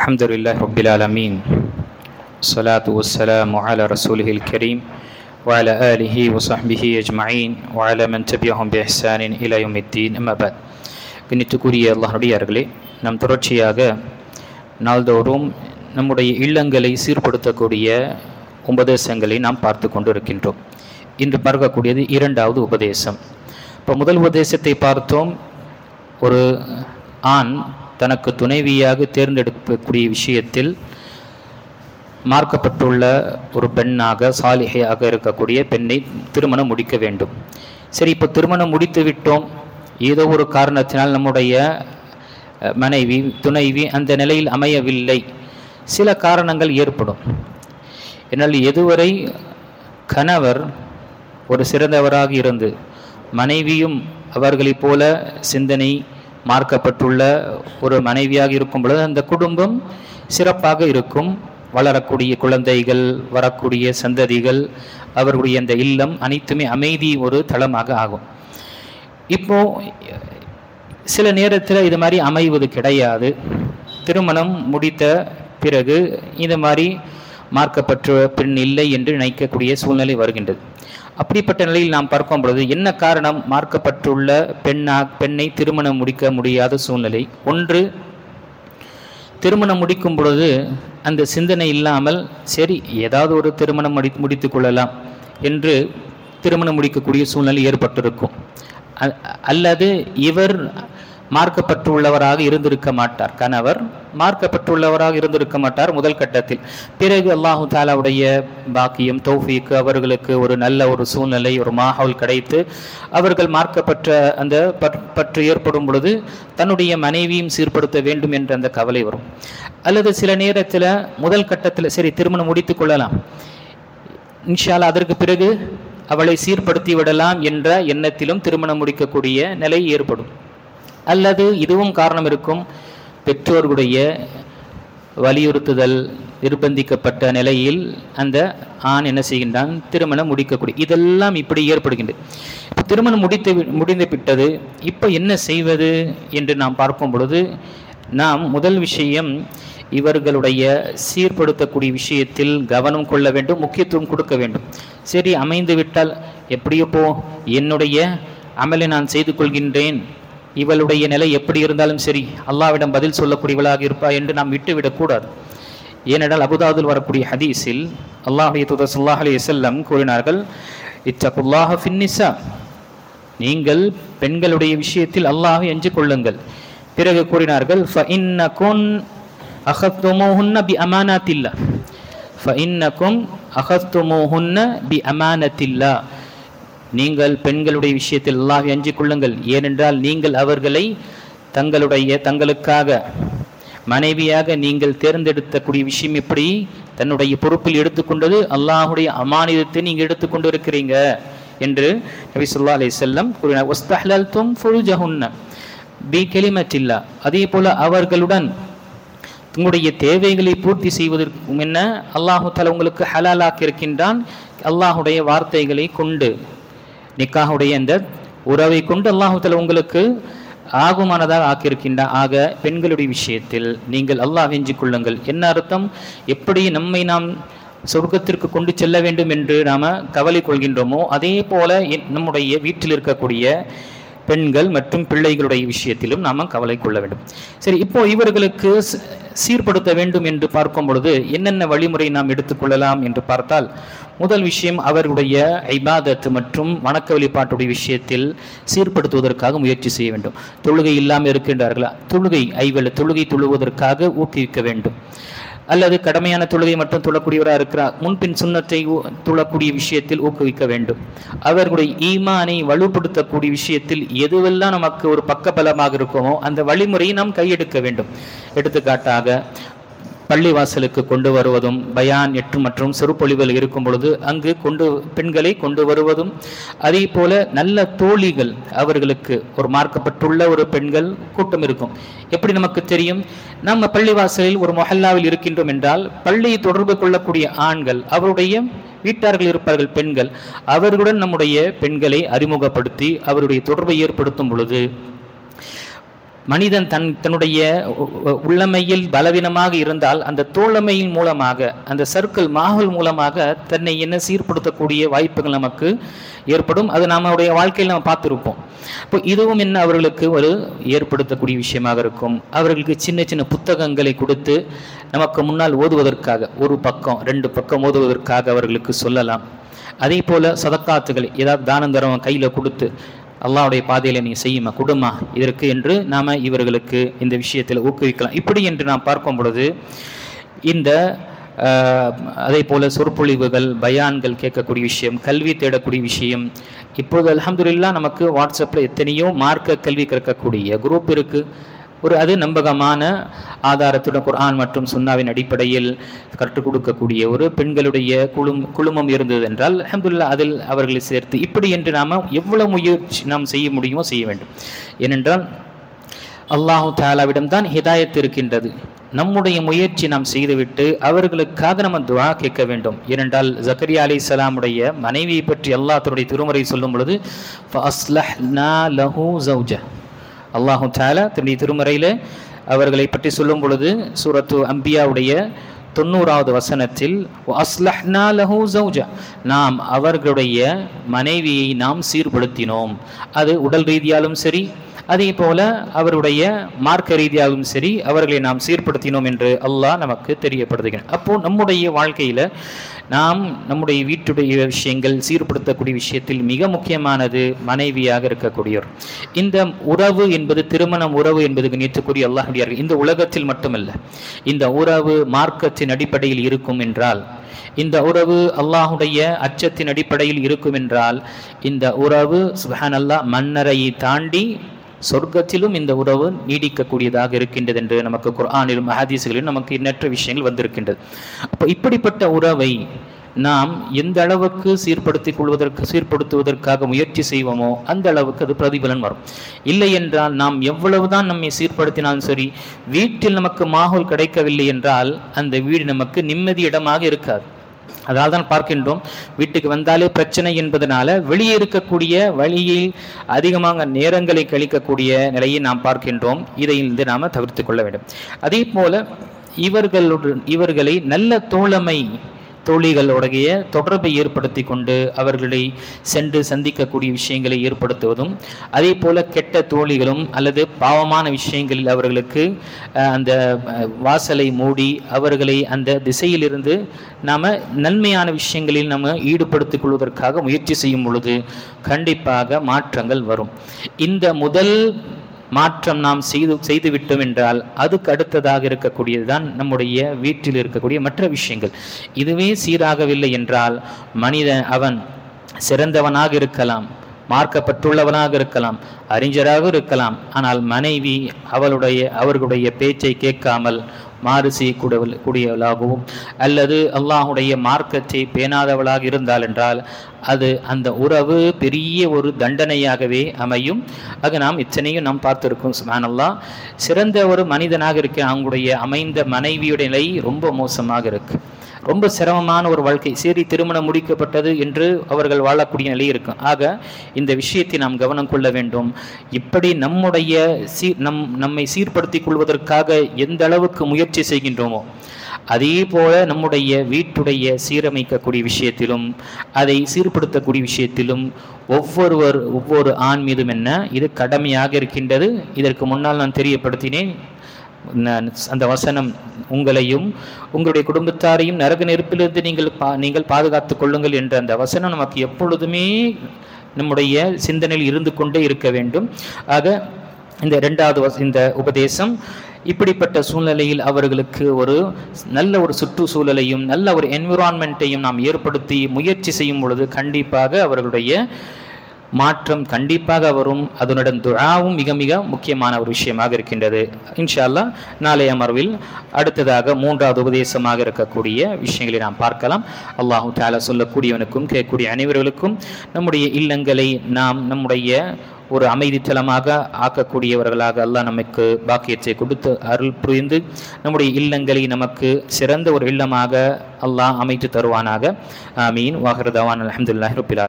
அல்ஹம்துலில்லாஹி ரப்பில் ஆலமீன் ஸலாத்து வஸ்ஸலாமு அலா ரசூலிஹில் கரீம் வ அலா ஆலிஹி வ ஸஹ்பிஹி அஜ்மஈன் வ அலா மன் தபிஅஹும் பி இஹ்சானின் இலா யௌமித்தீன் அம்மா பஅத். கண்ணியத்துக்குரிய அல்லாஹ்வுடையார்களே, நாம் தொடர்ச்சியாக நாள்தோறும் நம்முடைய இல்லங்களை சீர்படுத்தக்கூடிய உபதேசங்களை நாம் பார்த்து கொண்டு இருக்கின்றோம். இன்று பார்க்கக்கூடியது இரண்டாவது உபதேசம். இப்போ முதல் உபதேசத்தை பார்த்தோம். ஒரு ஆண் தனக்கு துணைவியாக தேர்ந்தெடுக்கக்கூடிய விஷயத்தில் மார்க்கப்பட்டுள்ள ஒரு பெண்ணாக சாலிஹையாக இருக்கக்கூடிய பெண்ணை திருமணம் முடிக்க வேண்டும். சரி, இப்போ திருமணம் முடித்து விட்டோம், ஏதோ ஒரு காரணத்தினால் நம்முடைய மனைவி துணைவி அந்த நிலையில் அமையவில்லை, சில காரணங்கள் ஏற்படும். என்னால் எதுவரை கணவர் ஒரு சிறந்தவராக இருந்து மனைவியும் அவர்களைப் போல சிந்தனை மார்க்கப்பட்டுள்ள ஒரு மனைவியாக இருக்கும் பொழுது அந்த குடும்பம் சிறப்பாக இருக்கும். வளரக்கூடிய குழந்தைகள், வரக்கூடிய சந்ததிகள், அவர்களுடைய அந்த இல்லம் அனைத்துமே அமைதி ஒரு தளமாக ஆகும். இப்போ சில நேரத்தில் இது மாதிரி அமைவது கிடையாது. திருமணம் முடித்த பிறகு இது மாதிரி மார்க்கப்பட்ட பெண் இல்லை என்று நினைக்கக்கூடிய சூழ்நிலை வருகின்றது. அப்படிப்பட்ட நிலையில் நாம் பார்க்கும் பொழுது என்ன காரணம் மார்க்கப்பட்டுள்ள பெண்ணை திருமணம் முடிக்க முடியாத சூழ்நிலை? ஒன்று, திருமணம் முடிக்கும் பொழுது அந்த சிந்தனை இல்லாமல் சரி ஏதாவது ஒரு திருமணம் முடித்து கொள்ளலாம் என்று திருமணம் முடிக்கக்கூடிய சூழ்நிலை ஏற்பட்டிருக்கும். அல்லது இவர் மார்க்கப்பட்டுள்ளவராக இருந்திருக்க மாட்டார், கணவர் மார்க்கப்பட்டுள்ளவராக இருந்திருக்க மாட்டார் முதல் கட்டத்தில். பிறகு அல்லாஹு தாலாவுடைய பாக்கியம், தௌஃபீக், அவர்களுக்கு ஒரு நல்ல ஒரு சூழ்நிலை, ஒரு மாஹவுல் கிடைத்து அவர்கள் மார்க்கப்பட்ட அந்த பற்று ஏற்படும் பொழுது தன்னுடைய மனைவியும் சீர்படுத்த வேண்டும் என்ற அந்த கவலை வரும். அல்லது சில நேரத்தில் முதல் கட்டத்தில் சரி திருமணம் முடித்து கொள்ளலாம், இன்ஷா அல்லாஹ் அதற்கு பிறகு அவளை சீர்படுத்தி விடலாம் என்ற எண்ணத்திலும் திருமணம் முடிக்கக்கூடிய நிலை ஏற்படும். அல்லது இதுவும் காரணம் இருக்கும், பெற்றோர்களுடைய வலியுறுத்துதல், நிர்பந்திக்கப்பட்ட நிலையில் அந்த ஆண் என்ன செய்கின்றான், திருமணம் முடிக்கக்கூடிய இதெல்லாம் இப்படி ஏற்படுகின்றது. இப்போ திருமணம் முடிந்து விட்டது, இப்போ என்ன செய்வது என்று நாம் பார்க்கும் பொழுது நாம் முதல் விஷயம் இவர்களுடைய சீர்படுத்தக்கூடிய விஷயத்தில் கவனம் கொள்ள வேண்டும், முக்கியத்துவம் கொடுக்க வேண்டும். சரி அமைந்து விட்டால் எப்படியோ போ, என்னுடைய அமலை நான் செய்து கொள்கின்றேன், இவளுடைய நிலை எப்படி இருந்தாலும் சரி அல்லாஹ்விடம் பதில் சொல்லக்கூடியவளாக இருப்பா என்று நாம் விட்டுவிடக்கூடாது. ஏனென்றால் அபுதாவுதில் வரக்கூடிய ஹதீஸில் அல்லாஹ்வுடைய தூதர் ஸல்லல்லாஹு அலைஹி வஸல்லம் கூறினார்கள், இத்தகுல்லாஹ ஃபின்னிஸா, நீங்கள் பெண்களுடைய விஷயத்தில் அல்லாஹ்வை அஞ்சிக் கொள்ளுங்கள். பிறகு கூறினார்கள், ஃபஇன்னகும் அகதுமுஹுன்ன பிஅமானத்தில்லாஹ், ஃபஇன்னகும் அகதுமுஹுன்ன பிஅமானத்தில்லாஹ், நீங்கள் பெண்களுடைய விஷயத்தில் அல்லாஹ்வை அஞ்சிக் கொள்ளுங்கள். ஏனென்றால் நீங்கள் அவர்களை தங்களுக்காக மனைவியாக நீங்கள் தேர்ந்தெடுக்கக்கூடிய விஷயம் எப்படி தன்னுடைய பொறுப்பில் எடுத்துக்கொண்டது, அல்லாஹுடைய அமானிதத்தை நீங்கள் எடுத்துக்கொண்டு இருக்கிறீங்க என்று நபி ஸல்லல்லாஹு அலைஹி வஸல்லம் கூறினார். வஸ்தஹலல்தும் ஃபுருஜஹுன்ன பிகலிமத்தில்லாஹ், அதே போல அவர்களுடன் உங்களுடைய தேவைகளை பூர்த்தி செய்வதற்கு என்ன அல்லாஹு தஆலா உங்களுக்கு ஹலாலாக்கி இருக்கின்றான். அல்லாஹுடைய வார்த்தைகளை கொண்டு, நிக்காஹுடைய இந்த உறவை கொண்டு அல்லாஹு தஆலா உங்களுக்கு ஆகுமானதாக ஆக்கியிருக்கின்றான். ஆக பெண்களுடைய விஷயத்தில் நீங்கள் அல்லாஹ் எஞ்சிக் கொள்ளுங்கள். என்ன அர்த்தம்? எப்படி நம்மை நாம் சொர்க்கத்திற்கு கொண்டு செல்ல வேண்டும் என்று நாம் கவலை கொள்கின்றோமோ அதே போல நம்முடைய வீட்டில் இருக்கக்கூடிய பெண்கள் மற்றும் பிள்ளைகளுடைய விஷயத்திலும் நாம் கவலை கொள்ள வேண்டும். சரி, இப்போ இவர்களுக்கு சீர்படுத்த வேண்டும் என்று பார்க்கும் பொழுது என்னென்ன வழிமுறை நாம் எடுத்துக்கொள்ளலாம் என்று பார்த்தால், முதல் விஷயம் அவர்களுடைய இபாதத் மற்றும் வணக்க வழிபாட்டுடைய விஷயத்தில் சீர்படுத்துவதற்காக முயற்சி செய்ய வேண்டும். தொழுகை இல்லாமல் இருக்கின்றார்களா, தொழுகை தொழுவதற்காக ஊக்குவிக்க வேண்டும். அல்லது கடமையான தொழுகை மட்டும் தொழக்கூடியவராக இருக்கிறார், முன்பின் சுன்னத்தை தொழக்கூடிய விஷயத்தில் ஊக்குவிக்க வேண்டும். அவர்களுடைய ஈமானை வலுப்படுத்தக்கூடிய விஷயத்தில் எதுவெல்லாம் நமக்கு ஒரு பக்கபலமாக இருக்குமோ அந்த வழிமுறையை நாம் கையெடுக்க வேண்டும். எடுத்துக்காட்டாக பள்ளிவாசலுக்கு கொண்டு வருவதும், பயான் மற்றும் சிறுபொழிவுகள் இருக்கும் பொழுது அங்கு பெண்களை கொண்டு வருவதும், அதே போல நல்ல தோழிகள், அவர்களுக்கு ஒரு மார்க்கப்பட்டுள்ள ஒரு பெண்கள் கூட்டம் இருக்கும். எப்படி நமக்கு தெரியும்? நம்ம பள்ளிவாசலில் ஒரு மொஹல்லாவில் இருக்கின்றோம் என்றால் பள்ளியை தொடர்பு கொள்ளக்கூடிய ஆண்கள், அவருடைய வீட்டார்கள் இருப்பார்கள் பெண்கள், அவர்களுடன் நம்முடைய பெண்களை அறிமுகப்படுத்தி அவருடைய தொடர்பை ஏற்படுத்தும் பொழுது மனிதன் தன்னுடைய உள்ளமையில் பலவீனமாக இருந்தால் அந்த தோழமையின் மூலமாக, அந்த சர்க்கிள் மாஹல் மூலமாக தன்னை என்ன சீர்படுத்தக்கூடிய வாய்ப்புகள் நமக்கு ஏற்படும். அது நம்முடைய வாழ்க்கையில் நம்ம பார்த்துருப்போம். இப்போ இதுவும் என்ன அவர்களுக்கு ஒரு ஏற்படுத்தக்கூடிய விஷயமாக இருக்கும். அவர்களுக்கு சின்ன சின்ன புத்தகங்களை கொடுத்து நமக்கு முன்னால் ஓதுவதற்காக, ஒரு பக்கம் 2 பக்கம் ஓதுவதற்காக அவர்களுக்கு சொல்லலாம். அதே போல் சதக்காத்துகள், ஏதாவது தானம் தரம் கையில் கொடுத்து அல்லாஹ்வுடைய பாதையில் நீ செய்யுமா, கொடுமா இதற்கு என்று நாம் இவர்களுக்கு இந்த விஷயத்தில் ஊக்குவிக்கலாம். இப்படி என்று நாம் பார்க்கும் பொழுது இந்த அதே போல் சொற்பொழிவுகள், பயான்கள் கேட்கக்கூடிய விஷயம், கல்வி தேடக்கூடிய விஷயம். இப்போது அல்ஹம்துலில்லாஹ் நமக்கு வாட்ஸ்அப்பில் எத்தனையோ மார்க்க கல்வி கற்கக்கூடிய குரூப் இருக்குது. அது நம்பகமான ஆதாரத்துடன் குர்ஆன் மற்றும் சுன்னாவின் அடிப்படையில் கற்றுக் கொடுக்கக்கூடிய ஒரு பெண்களுடைய குழுமம் இருந்தது என்றால் அல்ஹம்துலில்லாஹ் அதில் அவர்களை சேர்த்து இப்படி என்று நாம் எவ்வளவு முயற்சி நாம் செய்ய முடியுமோ செய்ய வேண்டும். ஏனென்றால் அல்லாஹு தஆலாவிடம் தான் ஹிதாயத் இருக்கின்றது. நம்முடைய முயற்சி நாம் செய்துவிட்டு அவர்களுக்காக நம்ம துஆ கேட்க வேண்டும். ஏனென்றால் ஜக்கரியா அலைஹிஸ்ஸலாமுடைய மனைவியை பற்றி அல்லாஹ் தன்னுடைய திருமறை சொல்லும் பொழுது ஃபஅஸ்லஹ்னா லஹு ஸௌஜா, அல்லாஹு தஆலா தன்னுடைய திருமறையில் அவர்களை பற்றி சொல்லும் பொழுது சூரத்து அம்பியாவுடைய 90வது வசனத்தில் வஅஸ்லஹ்னா லஹு ஸௌஜா, நாம் அவர்களுடைய மனைவியை நாம் சீர்படுத்தினோம். அது உடல் ரீதியாலும் சரி, அதே போல அவருடைய மார்க்க ரீதியாகவும் சரி அவர்களை நாம் சீர்படுத்தினோம் என்று அல்லாஹ் நமக்கு தெரியப்படுத்துகிறேன். அப்போது நம்முடைய வாழ்க்கையில் நாம் நம்முடைய வீட்டுடைய விஷயங்கள் சீர்படுத்தக்கூடிய விஷயத்தில் மிக முக்கியமானது மனைவியாக இருக்கக்கூடியவர். இந்த உறவு என்பது, திருமணம் உறவு என்பது கண்ணியத்துக்குரிய அல்லாஹ்வுடைய இந்த உலகத்தில் மட்டுமல்ல, இந்த உறவு மார்க்கத்தின் அடிப்படையில் இருக்கும் என்றால், இந்த உறவு அல்லாஹுடைய அச்சத்தின் அடிப்படையில் இருக்கும் என்றால், இந்த உறவு சுப்ஹானல்லாஹ் மன்னரையை தாண்டி சொர்க்கத்திலும் இந்த உறவு நீடிக்கக்கூடியதாக இருக்கின்றது என்று நமக்கு குர்ஆனிலும் ஹதீஸ்களிலும் நமக்கு எண்ணற்ற விஷயங்கள் வந்திருக்கின்றது. அப்போ இப்படிப்பட்ட உறவை நாம் எந்த அளவுக்கு சீர்படுத்துவதற்காக முயற்சி செய்வோமோ அந்த அளவுக்கு அது பிரதிபலன் வரும். இல்லை என்றால் நாம் எவ்வளவுதான் நம்மை சீர்படுத்தினாலும் சரி, வீட்டில் நமக்கு மாஹோல் கிடைக்கவில்லை என்றால் அந்த வீடு நமக்கு நிம்மதி இடமாக இருக்காது. அதால் தான் பார்க்கின்றோம், வீட்டுக்கு வந்தாலே பிரச்சனை என்பதனால வெளியே இருக்கக்கூடிய வழியில் அதிகமாக நேரங்களை கழிக்கக்கூடிய நிலையை நாம் பார்க்கின்றோம். இதிலிருந்து நாம் தவிர்த்து கொள்ள வேண்டும். அதே போல இவர்களை நல்ல தோழிகளுடைய தொடர்பை ஏற்படுத்தி கொண்டு அவர்களை சென்று சந்திக்கக்கூடிய விஷயங்களை ஏற்படுத்துவதும், அதே போல கெட்ட தோழிகளும் அல்லது பாவமான விஷயங்களில் அவர்களுக்கு அந்த வாசலை மூடி அவர்களை அந்த திசையிலிருந்து நாம் நன்மையான விஷயங்களில் நம்ம ஈடுபடுத்திக் கொள்வதற்காக முயற்சி செய்யும் பொழுது கண்டிப்பாக மாற்றங்கள் வரும். இந்த முதல் மாற்றம் நாம் செய்துவிட்டோம் என்றால் அதுக்கு அடுத்ததாக இருக்கக்கூடியது தான் நம்முடைய வீட்டில் இருக்கக்கூடிய மற்ற விஷயங்கள். இதுவே சீராகவில்லை என்றால் மனிதன் அவன் சிறந்தவனாக இருக்கலாம், மார்க்கப்பட்டுள்ளவனாக இருக்கலாம், அறிஞராக இருக்கலாம், ஆனால் மனைவி அவர்களுடைய பேச்சை கேட்காமல் மாறு செய்யக்கூடியவளாகவும் அல்லது அல்லாஹுடைய மார்க்கத்தை பேணாதவளாக இருந்தால் என்றால் அந்த உறவு பெரிய ஒரு தண்டனையாகவே அமையும். அது நாம் இத்தனையும் நாம் பார்த்திருக்கோம். சுப்ஹானல்லாஹ், சிறந்த ஒரு மனிதனாக இருக்க அவங்களுடைய அமைந்த மனைவியுடைய நிலை ரொம்ப மோசமாக இருக்கு. ரொம்ப சிரமமான ஒரு வாழ்க்கை. சரி, திருமணம் முடிக்கப்பட்டது என்று அவர்கள் வாழக்கூடிய நிலை இருக்கும். ஆக இந்த விஷயத்தை நாம் கவனம் கொள்ள வேண்டும். இப்படி நம்மை சீர்படுத்திக் கொள்வதற்காக எந்த அளவுக்கு முயற்சி செய்கின்றோமோ அதே போல நம்முடைய வீட்டுடைய சீரமைக்கக்கூடிய விஷயத்திலும் அதை சீர்படுத்தக்கூடிய விஷயத்திலும் ஒவ்வொரு ஆண் மீதும் என்ன இது கடமையாக இருக்கின்றது. இதற்கு முன்னால் நான் தெரியப்படுத்தினேன். அந்த வசனம் உங்களையும் உங்களுடைய குடும்பத்தாரையும் நரக நெருப்பிலிருந்து நீங்கள் பாதுகாத்துக் கொள்ளுங்கள் என்ற அந்த வசனம் நமக்கு எப்பொழுதுமே நம்முடைய சிந்தனையில் இருந்து கொண்டே இருக்க வேண்டும். ஆக இந்த 2வது இந்த உபதேசம் இப்படிப்பட்ட சூழ்நிலையில் அவர்களுக்கு ஒரு நல்ல ஒரு சுற்றுச்சூழலையும் நல்ல ஒரு என்விரான்மெண்ட்டையும் நாம் ஏற்படுத்தி முயற்சி செய்யும் பொழுது கண்டிப்பாக அவர்களுடைய மாற்றம் கண்டிப்பாக வரும். அதனுடன் துஆவும் மிக மிக முக்கியமான ஒரு விஷயமாக இருக்கின்றது. இன்ஷா அல்லாஹ் நாளைய அமர்வில் அடுத்ததாக 3வது உபதேசமாக இருக்கக்கூடிய விஷயங்களை நாம் பார்க்கலாம். அல்லாஹு தஆலா சொல்லக்கூடியவனுக்கும் கேட்கக்கூடிய அனைவர்களுக்கும் நம்முடைய இல்லங்களை நாம் நம்முடைய ஒரு அமைதித்தலமாக ஆக்கக்கூடியவர்களாக அல்லாஹ் நமக்கு பாக்கியத்தை கொடுத்து அருள் புரிந்து நம்முடைய இல்லங்களை நமக்கு சிறந்த ஒரு இல்லமாக அல்லாஹ் அமைத்து தருவானாக. ஆமீன். வாஹிரு தவானா அல்ஹம்துலில்லாஹி ரப்பில் ஆலமீன்.